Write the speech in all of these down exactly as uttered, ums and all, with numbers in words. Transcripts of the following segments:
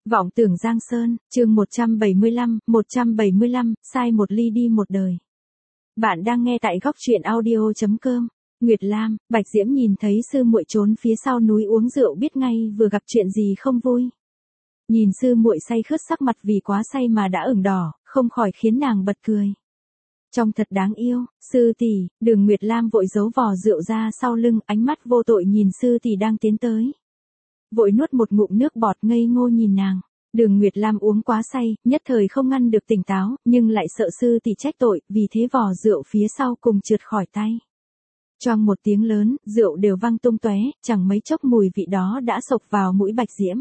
Vọng tưởng Giang Sơn, chương một trăm bảy mươi lăm, một trăm bảy mươi lăm, sai một ly đi một đời. Bạn đang nghe tại góc truyện audio chấm com. Nguyệt Lam, Bạch Diễm nhìn thấy sư muội trốn phía sau núi uống rượu biết ngay vừa gặp chuyện gì không vui. Nhìn sư muội say khướt sắc mặt vì quá say mà đã ửng đỏ, không khỏi khiến nàng bật cười. Trông thật đáng yêu, sư tỷ. Đường Nguyệt Lam vội giấu vò rượu ra sau lưng, ánh mắt vô tội nhìn sư tỷ đang tiến tới. Vội nuốt một ngụm nước bọt ngây ngô nhìn nàng. Đường Nguyệt Lam uống quá say, nhất thời không ngăn được tỉnh táo, nhưng lại sợ sư tỷ trách tội, vì thế vò rượu phía sau cùng trượt khỏi tay. Choang một tiếng lớn, rượu đều văng tung tóe, chẳng mấy chốc mùi vị đó đã xộc vào mũi Bạch Diễm.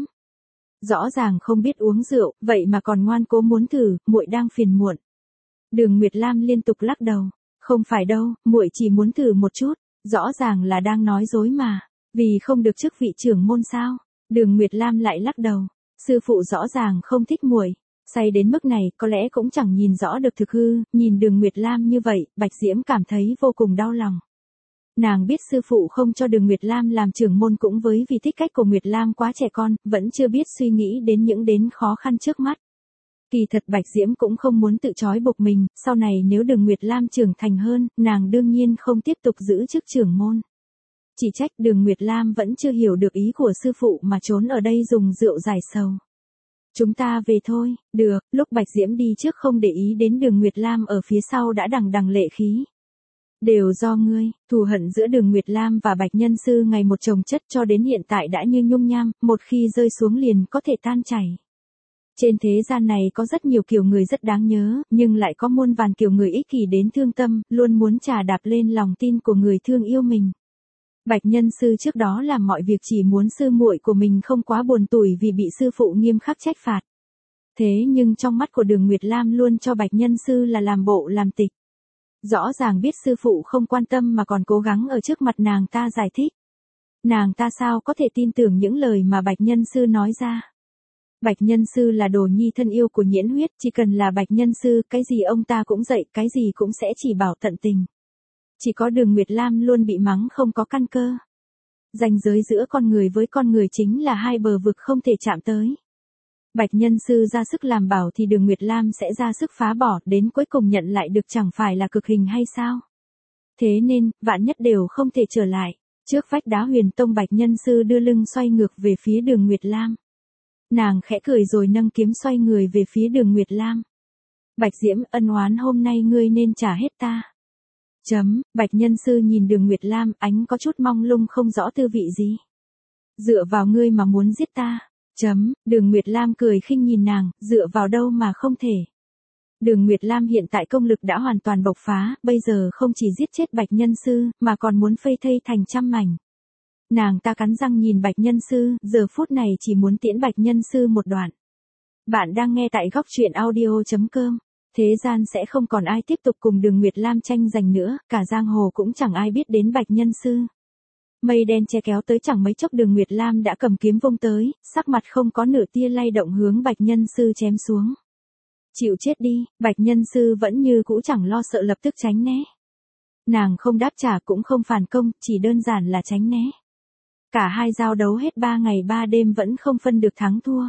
Rõ ràng không biết uống rượu, vậy mà còn ngoan cố muốn thử, muội đang phiền muộn. Đường Nguyệt Lam liên tục lắc đầu, không phải đâu, muội chỉ muốn thử một chút, rõ ràng là đang nói dối mà, vì không được chức vị trưởng môn sao? Đường Nguyệt Lam lại lắc đầu, sư phụ rõ ràng không thích muội, say đến mức này có lẽ cũng chẳng nhìn rõ được thực hư, nhìn Đường Nguyệt Lam như vậy, Bạch Diễm cảm thấy vô cùng đau lòng. Nàng biết sư phụ không cho Đường Nguyệt Lam làm trưởng môn cũng với vì thích cách của Nguyệt Lam quá trẻ con, vẫn chưa biết suy nghĩ đến những đến khó khăn trước mắt. Kỳ thật Bạch Diễm cũng không muốn tự trói buộc mình, sau này nếu Đường Nguyệt Lam trưởng thành hơn, nàng đương nhiên không tiếp tục giữ chức trưởng môn. Chỉ trách Đường Nguyệt Lam vẫn chưa hiểu được ý của sư phụ mà trốn ở đây dùng rượu giải sầu. Chúng ta về thôi, được, lúc Bạch Diễm đi trước không để ý đến Đường Nguyệt Lam ở phía sau đã đằng đằng lệ khí. Đều do ngươi, thù hận giữa Đường Nguyệt Lam và Bạch Nhân Sư ngày một chồng chất cho đến hiện tại đã như nhung nham, một khi rơi xuống liền có thể tan chảy. Trên thế gian này có rất nhiều kiểu người rất đáng nhớ, nhưng lại có muôn vàn kiểu người ích kỷ đến thương tâm, luôn muốn trà đạp lên lòng tin của người thương yêu mình. Bạch Nhân Sư trước đó làm mọi việc chỉ muốn sư muội của mình không quá buồn tủi vì bị sư phụ nghiêm khắc trách phạt. Thế nhưng trong mắt của Đường Nguyệt Lam luôn cho Bạch Nhân Sư là làm bộ làm tịch. Rõ ràng biết sư phụ không quan tâm mà còn cố gắng ở trước mặt nàng ta giải thích. Nàng ta sao có thể tin tưởng những lời mà Bạch Nhân Sư nói ra. Bạch Nhân Sư là đồ nhi thân yêu của Nhiễn Huyết, chỉ cần là Bạch Nhân Sư, cái gì ông ta cũng dạy, cái gì cũng sẽ chỉ bảo tận tình. Chỉ có Đường Nguyệt Lam luôn bị mắng không có căn cơ. Ranh giới giữa con người với con người chính là hai bờ vực không thể chạm tới. Bạch Nhân Sư ra sức làm bảo thì Đường Nguyệt Lam sẽ ra sức phá bỏ, đến cuối cùng nhận lại được chẳng phải là cực hình hay sao? Thế nên, vạn nhất đều không thể trở lại. Trước vách đá Huyền Tông Bạch Nhân Sư đưa lưng xoay ngược về phía Đường Nguyệt Lam. Nàng khẽ cười rồi nâng kiếm xoay người về phía Đường Nguyệt Lam. Bạch Diễm, ân oán hôm nay ngươi nên trả hết ta. Chấm, Bạch Nhân Sư nhìn Đường Nguyệt Lam, ánh có chút mong lung không rõ tư vị gì. Dựa vào ngươi mà muốn giết ta. Chấm, Đường Nguyệt Lam cười khinh nhìn nàng, dựa vào đâu mà không thể. Đường Nguyệt Lam hiện tại công lực đã hoàn toàn bộc phá, bây giờ không chỉ giết chết Bạch Nhân Sư, mà còn muốn phây thây thành trăm mảnh. Nàng ta cắn răng nhìn Bạch Nhân Sư, giờ phút này chỉ muốn tiễn Bạch Nhân Sư một đoạn. Bạn đang nghe tại góc truyện audio chấm com. Thế gian sẽ không còn ai tiếp tục cùng Đường Nguyệt Lam tranh giành nữa, cả giang hồ cũng chẳng ai biết đến Bạch Nhân Sư. Mây đen che kéo tới chẳng mấy chốc Đường Nguyệt Lam đã cầm kiếm vung tới, sắc mặt không có nửa tia lay động hướng Bạch Nhân Sư chém xuống. Chịu chết đi, Bạch Nhân Sư vẫn như cũ chẳng lo sợ lập tức tránh né. Nàng không đáp trả cũng không phản công, chỉ đơn giản là tránh né. Cả hai giao đấu hết ba ngày ba đêm vẫn không phân được thắng thua.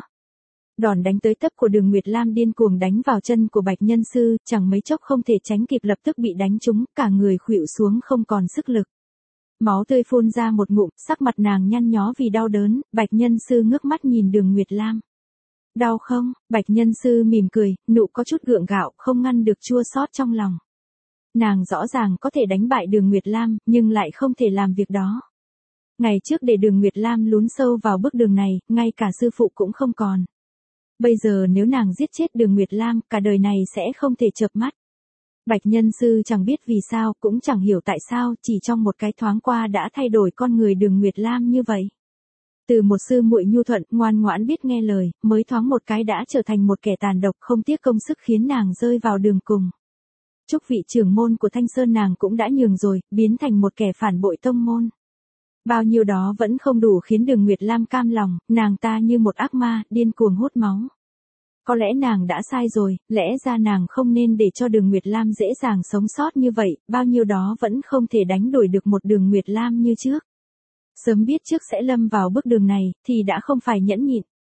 Đòn đánh tới tấp của Đường Nguyệt Lam điên cuồng đánh vào chân của Bạch Nhân Sư, chẳng mấy chốc không thể tránh kịp lập tức bị đánh trúng, cả người khuỵu xuống không còn sức lực. Máu tươi phun ra một ngụm, sắc mặt nàng nhăn nhó vì đau đớn, Bạch Nhân Sư ngước mắt nhìn Đường Nguyệt Lam. Đau không? Bạch Nhân Sư mỉm cười, nụ có chút gượng gạo, không ngăn được chua xót trong lòng. Nàng rõ ràng có thể đánh bại Đường Nguyệt Lam, nhưng lại không thể làm việc đó. Ngày trước để Đường Nguyệt Lam lún sâu vào bước đường này, ngay cả sư phụ cũng không còn. Bây giờ nếu nàng giết chết Đường Nguyệt Lam, cả đời này sẽ không thể chợp mắt. Bạch Nhân Sư chẳng biết vì sao, cũng chẳng hiểu tại sao, chỉ trong một cái thoáng qua đã thay đổi con người Đường Nguyệt Lam như vậy. Từ một sư muội nhu thuận, ngoan ngoãn biết nghe lời, mới thoáng một cái đã trở thành một kẻ tàn độc không tiếc công sức khiến nàng rơi vào đường cùng. Chúc vị trưởng môn của Thanh Sơn nàng cũng đã nhường rồi, biến thành một kẻ phản bội tông môn. Bao nhiêu đó vẫn không đủ khiến Đường Nguyệt Lam cam lòng, nàng ta như một ác ma, điên cuồng hút máu. Có lẽ nàng đã sai rồi, lẽ ra nàng không nên để cho Đường Nguyệt Lam dễ dàng sống sót như vậy, bao nhiêu đó vẫn không thể đánh đuổi được một Đường Nguyệt Lam như trước. Sớm biết trước sẽ lâm vào bước đường này, thì đã không phải nhẫn nhịn.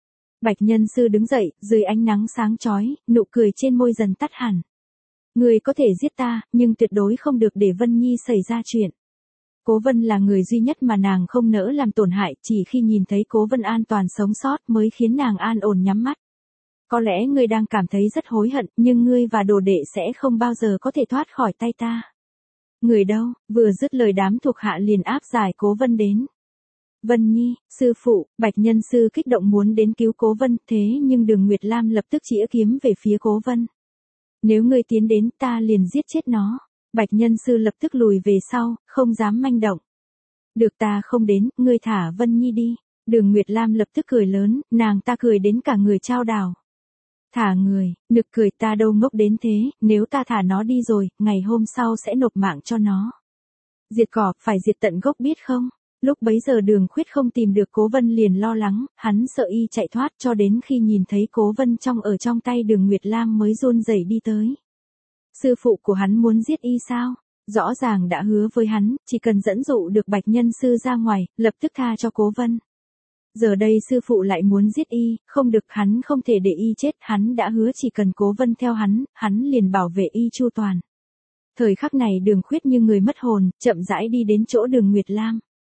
Bạch Nhân Sư đứng dậy, dưới ánh nắng sáng chói, nụ cười trên môi dần tắt hẳn. Ngươi có thể giết ta, nhưng tuyệt đối không được để Vân Nhi xảy ra chuyện. Cố Vân là người duy nhất mà nàng không nỡ làm tổn hại, chỉ khi nhìn thấy Cố Vân an toàn sống sót mới khiến nàng an ổn nhắm mắt. Có lẽ ngươi đang cảm thấy rất hối hận, nhưng ngươi và đồ đệ sẽ không bao giờ có thể thoát khỏi tay ta. Người đâu? Vừa dứt lời đám thuộc hạ liền áp giải Cố Vân đến. Vân Nhi, sư phụ, Bạch Nhân Sư kích động muốn đến cứu Cố Vân, thế nhưng Đường Nguyệt Lam lập tức chĩa kiếm về phía Cố Vân. Nếu ngươi tiến đến ta liền giết chết nó. Bạch Nhân Sư lập tức lùi về sau, không dám manh động. Được ta không đến, ngươi thả Vân Nhi đi. Đường Nguyệt Lam lập tức cười lớn, nàng ta cười đến cả người chao đảo. Thả người, nực cười ta đâu ngốc đến thế, nếu ta thả nó đi rồi, ngày hôm sau sẽ nộp mạng cho nó. Diệt cỏ, phải diệt tận gốc biết không? Lúc bấy giờ Đường Khuyết không tìm được Cố Vân liền lo lắng, hắn sợ y chạy thoát cho đến khi nhìn thấy Cố Vân trong ở trong tay Đường Nguyệt Lam mới run rẩy đi tới. Sư phụ của hắn muốn giết y sao? Rõ ràng đã hứa với hắn, chỉ cần dẫn dụ được Bạch Nhân Sư ra ngoài, lập tức tha cho Cố Vân. Giờ đây sư phụ lại muốn giết y, không được, hắn không thể để y chết, hắn đã hứa chỉ cần Cố Vân theo hắn, hắn liền bảo vệ y chu toàn. Thời khắc này Đường Khuyết như người mất hồn, chậm rãi đi đến chỗ Đường Nguyệt Lam.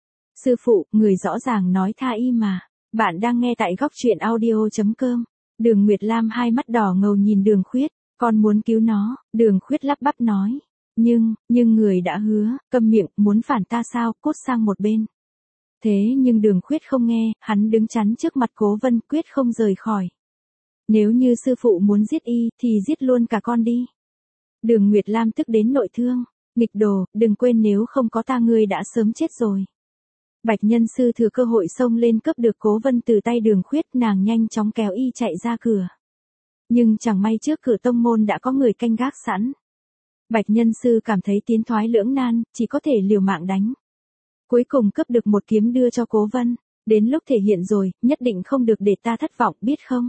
Sư phụ, người rõ ràng nói tha y mà. Bạn đang nghe tại góc truyện audio chấm com. Đường Nguyệt Lam hai mắt đỏ ngầu nhìn Đường Khuyết, con muốn cứu nó, Đường Khuyết lắp bắp nói. Nhưng, nhưng người đã hứa, câm miệng, muốn phản ta sao, cút sang một bên. Thế nhưng Đường Khuyết không nghe, hắn đứng chắn trước mặt Cố Vân, quyết không rời khỏi. Nếu như sư phụ muốn giết y, thì giết luôn cả con đi. Đường Nguyệt Lam tức đến nội thương, nghịch đồ, đừng quên nếu không có ta ngươi đã sớm chết rồi. Bạch Nhân Sư thừa cơ hội xông lên cướp được Cố Vân từ tay Đường Khuyết, nàng nhanh chóng kéo y chạy ra cửa. Nhưng chẳng may trước cửa tông môn đã có người canh gác sẵn. Bạch Nhân Sư cảm thấy tiến thoái lưỡng nan, chỉ có thể liều mạng đánh. Cuối cùng cướp được một kiếm đưa cho Cố Vân, đến lúc thể hiện rồi, nhất định không được để ta thất vọng, biết không?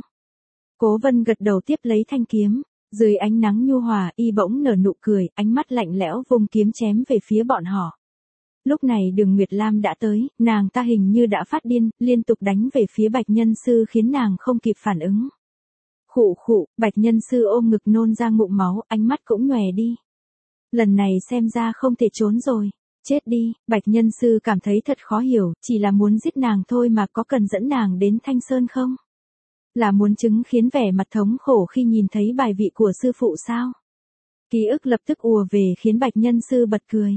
Cố Vân gật đầu tiếp lấy thanh kiếm, dưới ánh nắng nhu hòa, y bỗng nở nụ cười, ánh mắt lạnh lẽo vung kiếm chém về phía bọn họ. Lúc này Đường Nguyệt Lam đã tới, nàng ta hình như đã phát điên, liên tục đánh về phía Bạch Nhân Sư khiến nàng không kịp phản ứng. Khụ khụ, Bạch Nhân Sư ôm ngực nôn ra ngụm máu, ánh mắt cũng nhòe đi. Lần này xem ra không thể trốn rồi. Chết đi, Bạch Nhân Sư cảm thấy thật khó hiểu, chỉ là muốn giết nàng thôi mà có cần dẫn nàng đến Thanh Sơn không? Là muốn chứng khiến vẻ mặt thống khổ khi nhìn thấy bài vị của sư phụ sao? Ký ức lập tức ùa về khiến Bạch Nhân Sư bật cười.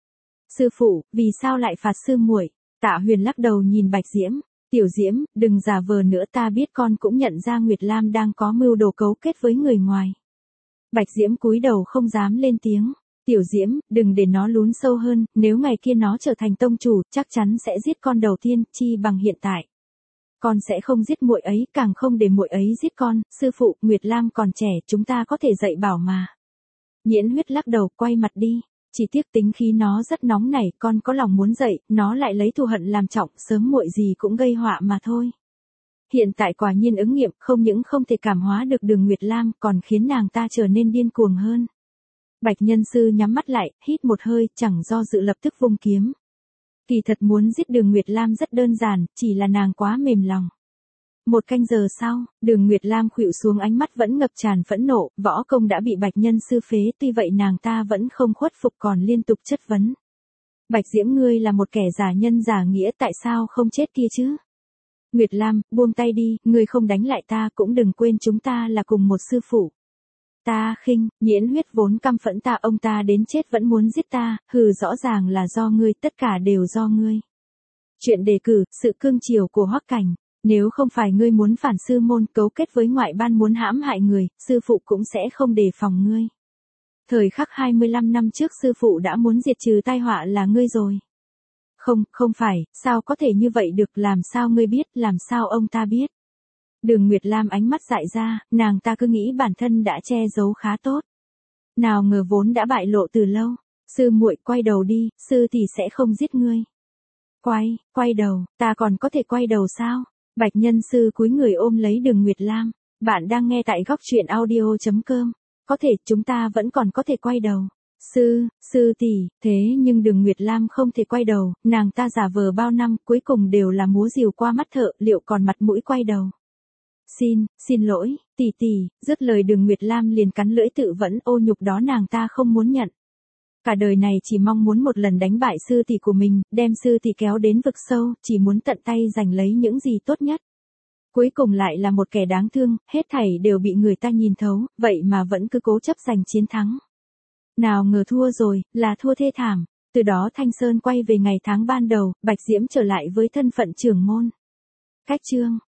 Sư phụ, vì sao lại phạt sư muội? Tạ Huyền lắc đầu nhìn Bạch Diễm. Tiểu Diễm, đừng giả vờ nữa, ta biết con cũng nhận ra Nguyệt Lam đang có mưu đồ cấu kết với người ngoài. Bạch Diễm cúi đầu không dám lên tiếng. Tiểu Diễm, đừng để nó lún sâu hơn, nếu ngày kia nó trở thành tông chủ, chắc chắn sẽ giết con đầu tiên, chi bằng hiện tại. Con sẽ không giết muội ấy, càng không để muội ấy giết con, sư phụ, Nguyệt Lam còn trẻ, chúng ta có thể dạy bảo mà. Nhiễn Huyết lắc đầu, quay mặt đi. Chỉ tiếc tính khí nó rất nóng nảy, con có lòng muốn dạy, nó lại lấy thù hận làm trọng, sớm muội gì cũng gây họa mà thôi. Hiện tại quả nhiên ứng nghiệm, không những không thể cảm hóa được Đường Nguyệt Lam, còn khiến nàng ta trở nên điên cuồng hơn. Bạch Nhân Sư nhắm mắt lại, hít một hơi, chẳng do dự lập tức vung kiếm. Kỳ thật muốn giết Đường Nguyệt Lam rất đơn giản, chỉ là nàng quá mềm lòng. Một canh giờ sau, Đường Nguyệt Lam khuỵu xuống, ánh mắt vẫn ngập tràn phẫn nộ, võ công đã bị Bạch Nhân Sư phế, tuy vậy nàng ta vẫn không khuất phục còn liên tục chất vấn. Bạch Diễm, ngươi là một kẻ giả nhân giả nghĩa, tại sao không chết kia chứ? Nguyệt Lam, buông tay đi, ngươi không đánh lại ta, cũng đừng quên chúng ta là cùng một sư phụ. Ta khinh, Nhiễn Huyết vốn căm phẫn ta, ông ta đến chết vẫn muốn giết ta, hừ, rõ ràng là do ngươi, tất cả đều do ngươi. Chuyện đề cử, sự cương chiều của Hoắc Cảnh, nếu không phải ngươi muốn phản sư môn, cấu kết với ngoại ban muốn hãm hại người, sư phụ cũng sẽ không đề phòng ngươi. Thời khắc hai mươi lăm năm trước sư phụ đã muốn diệt trừ tai họa là ngươi rồi. Không, không phải, sao có thể như vậy được, làm sao ngươi biết, làm sao ông ta biết? Đường Nguyệt Lam ánh mắt dại ra, nàng ta cứ nghĩ bản thân đã che giấu khá tốt. Nào ngờ vốn đã bại lộ từ lâu. Sư muội, quay đầu đi, sư thì sẽ không giết ngươi. Quay, quay đầu, ta còn có thể quay đầu sao? Bạch Nhân Sư cúi người ôm lấy Đường Nguyệt Lam. Bạn đang nghe tại góc truyện audio chấm com. Có thể, chúng ta vẫn còn có thể quay đầu. Sư, sư tỷ, thế nhưng Đường Nguyệt Lam không thể quay đầu, nàng ta giả vờ bao năm, cuối cùng đều là múa rìu qua mắt thợ, liệu còn mặt mũi quay đầu. Xin, xin lỗi, tỷ tỷ, dứt lời Đường Nguyệt Lam liền cắn lưỡi tự vẫn ô nhục đó nàng ta không muốn nhận. Cả đời này chỉ mong muốn một lần đánh bại sư tỷ của mình, đem sư tỷ kéo đến vực sâu, chỉ muốn tận tay giành lấy những gì tốt nhất. Cuối cùng lại là một kẻ đáng thương, hết thảy đều bị người ta nhìn thấu, vậy mà vẫn cứ cố chấp giành chiến thắng. Nào ngờ thua rồi, là thua thê thảm. Từ đó Thanh Sơn quay về ngày tháng ban đầu, Bạch Diễm trở lại với thân phận trưởng môn. Cách chương